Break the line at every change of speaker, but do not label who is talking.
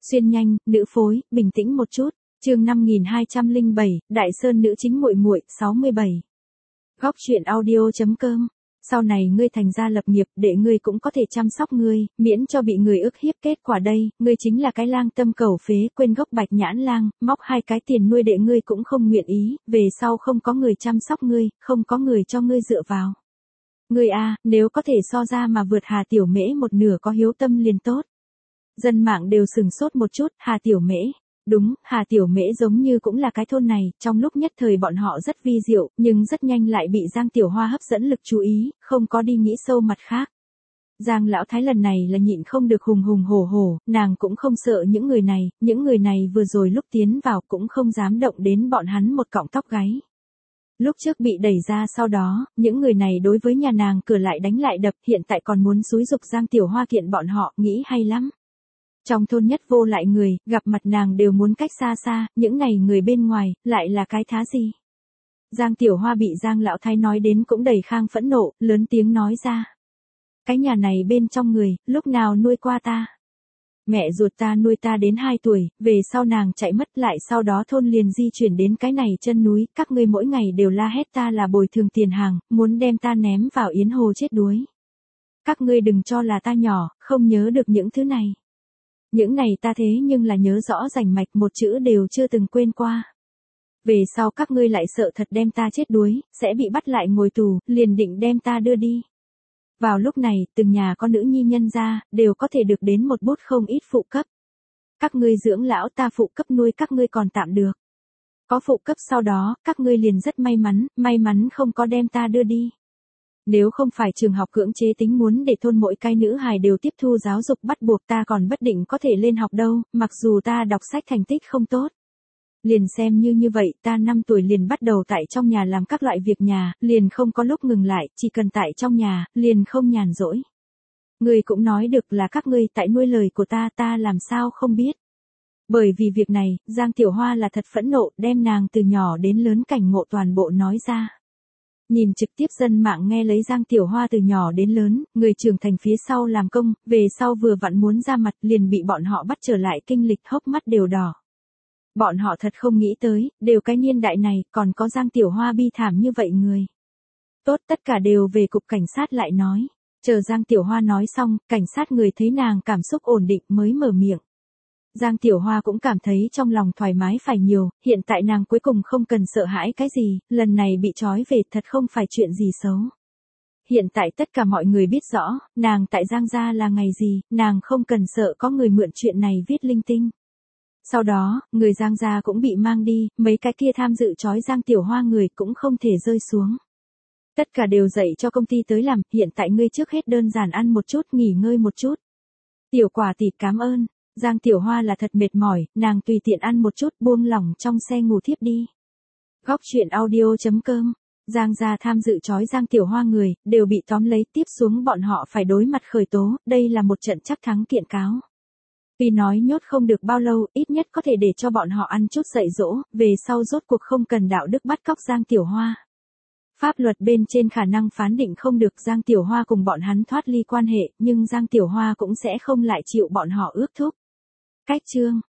Xuyên nhanh, nữ phối, bình tĩnh một chút. Chương 5207, Đại Sơn nữ chính muội muội, 67. Góc truyện audio.com. Sau này ngươi thành gia lập nghiệp, để ngươi cũng có thể chăm sóc ngươi, miễn cho bị người ức hiếp. Kết quả đây, ngươi chính là cái lang tâm cầu phế, quên gốc bạch nhãn lang, móc 2 cái tiền nuôi đệ ngươi cũng không nguyện ý, về sau không có người chăm sóc ngươi, không có người cho ngươi dựa vào. Ngươi a, nếu có thể so ra mà vượt Hà Tiểu Mễ một nửa có hiếu tâm liền tốt. Dân mạng đều sừng sốt một chút, Hà Tiểu Mễ. Đúng, Hà Tiểu Mễ giống như cũng là cái thôn này, trong lúc nhất thời bọn họ rất vi diệu, nhưng rất nhanh lại bị Giang Tiểu Hoa hấp dẫn lực chú ý, không có đi nghĩ sâu mặt khác. Giang lão thái lần này là nhịn không được hùng hùng hổ hổ, nàng cũng không sợ những người này vừa rồi lúc tiến vào cũng không dám động đến bọn hắn một cọng tóc gáy. Lúc trước bị đẩy ra sau đó, những người này đối với nhà nàng cửa lại đánh lại đập, hiện tại còn muốn xúi giục Giang Tiểu Hoa kiện bọn họ, nghĩ hay lắm. Trong thôn nhất vô lại người, gặp mặt nàng đều muốn cách xa xa, những này người bên ngoài, lại là cái thá gì. Giang Tiểu Hoa bị Giang lão thái nói đến cũng đầy khang phẫn nộ, lớn tiếng nói ra. Cái nhà này bên trong người, lúc nào nuôi qua ta? Mẹ ruột ta nuôi ta đến 2 tuổi, về sau nàng chạy mất lại sau đó thôn liền di chuyển đến cái này chân núi, các ngươi mỗi ngày đều la hét ta là bồi thường tiền hàng, muốn đem ta ném vào yến hồ chết đuối. Các ngươi đừng cho là ta nhỏ, không nhớ được những thứ này. Những này ta thế nhưng là nhớ rõ rành mạch, một chữ đều chưa từng quên qua. Về sau các ngươi lại sợ thật đem ta chết đuối, sẽ bị bắt lại ngồi tù, liền định đem ta đưa đi. Vào lúc này, từng nhà có nữ nhi nhân gia, đều có thể được đến một bút không ít phụ cấp. Các ngươi dưỡng lão ta phụ cấp nuôi các ngươi còn tạm được. Có phụ cấp sau đó, các ngươi liền rất may mắn không có đem ta đưa đi. Nếu không phải trường học cưỡng chế tính muốn để thôn mỗi cái nữ hài đều tiếp thu giáo dục bắt buộc ta còn bất định có thể lên học đâu, mặc dù ta đọc sách thành tích không tốt. Liền xem như vậy, ta 5 tuổi liền bắt đầu tại trong nhà làm các loại việc nhà, liền không có lúc ngừng lại, chỉ cần tại trong nhà, liền không nhàn rỗi. Ngươi cũng nói được là các ngươi tại nuôi lời của ta làm sao không biết. Bởi vì việc này, Giang Tiểu Hoa là thật phẫn nộ, đem nàng từ nhỏ đến lớn cảnh ngộ toàn bộ nói ra. Nhìn trực tiếp dân mạng nghe lấy Giang Tiểu Hoa từ nhỏ đến lớn, người trưởng thành phía sau làm công, về sau vừa vặn muốn ra mặt liền bị bọn họ bắt trở lại kinh lịch, hốc mắt đều đỏ. Bọn họ thật không nghĩ tới, đều cái niên đại này, còn có Giang Tiểu Hoa bi thảm như vậy người. Tốt, tất cả đều về cục cảnh sát lại nói. Chờ Giang Tiểu Hoa nói xong, cảnh sát người thấy nàng cảm xúc ổn định mới mở miệng. Giang Tiểu Hoa cũng cảm thấy trong lòng thoải mái phải nhiều, hiện tại nàng cuối cùng không cần sợ hãi cái gì, lần này bị trói về thật không phải chuyện gì xấu. Hiện tại tất cả mọi người biết rõ, nàng tại Giang gia là ngày gì, nàng không cần sợ có người mượn chuyện này viết linh tinh. Sau đó, người Giang gia cũng bị mang đi, mấy cái kia tham dự trói Giang Tiểu Hoa người cũng không thể rơi xuống. Tất cả đều dậy cho công ty tới làm, hiện tại ngươi trước hết đơn giản ăn một chút, nghỉ ngơi một chút. Tiểu Quả tỷ cảm ơn. Giang Tiểu Hoa là thật mệt mỏi, nàng tùy tiện ăn một chút buông lỏng trong xe ngủ thiếp đi. Góc truyện audio.com. Giang gia tham dự trói Giang Tiểu Hoa người, đều bị tóm lấy, tiếp xuống bọn họ phải đối mặt khởi tố, đây là một trận chắc thắng kiện cáo. Vì nói nhốt không được bao lâu, ít nhất có thể để cho bọn họ ăn chút dạy dỗ, về sau rốt cuộc không cần đạo đức bắt cóc Giang Tiểu Hoa. Pháp luật bên trên khả năng phán định không được Giang Tiểu Hoa cùng bọn hắn thoát ly quan hệ, nhưng Giang Tiểu Hoa cũng sẽ không lại chịu bọn họ ước thúc. Cách chương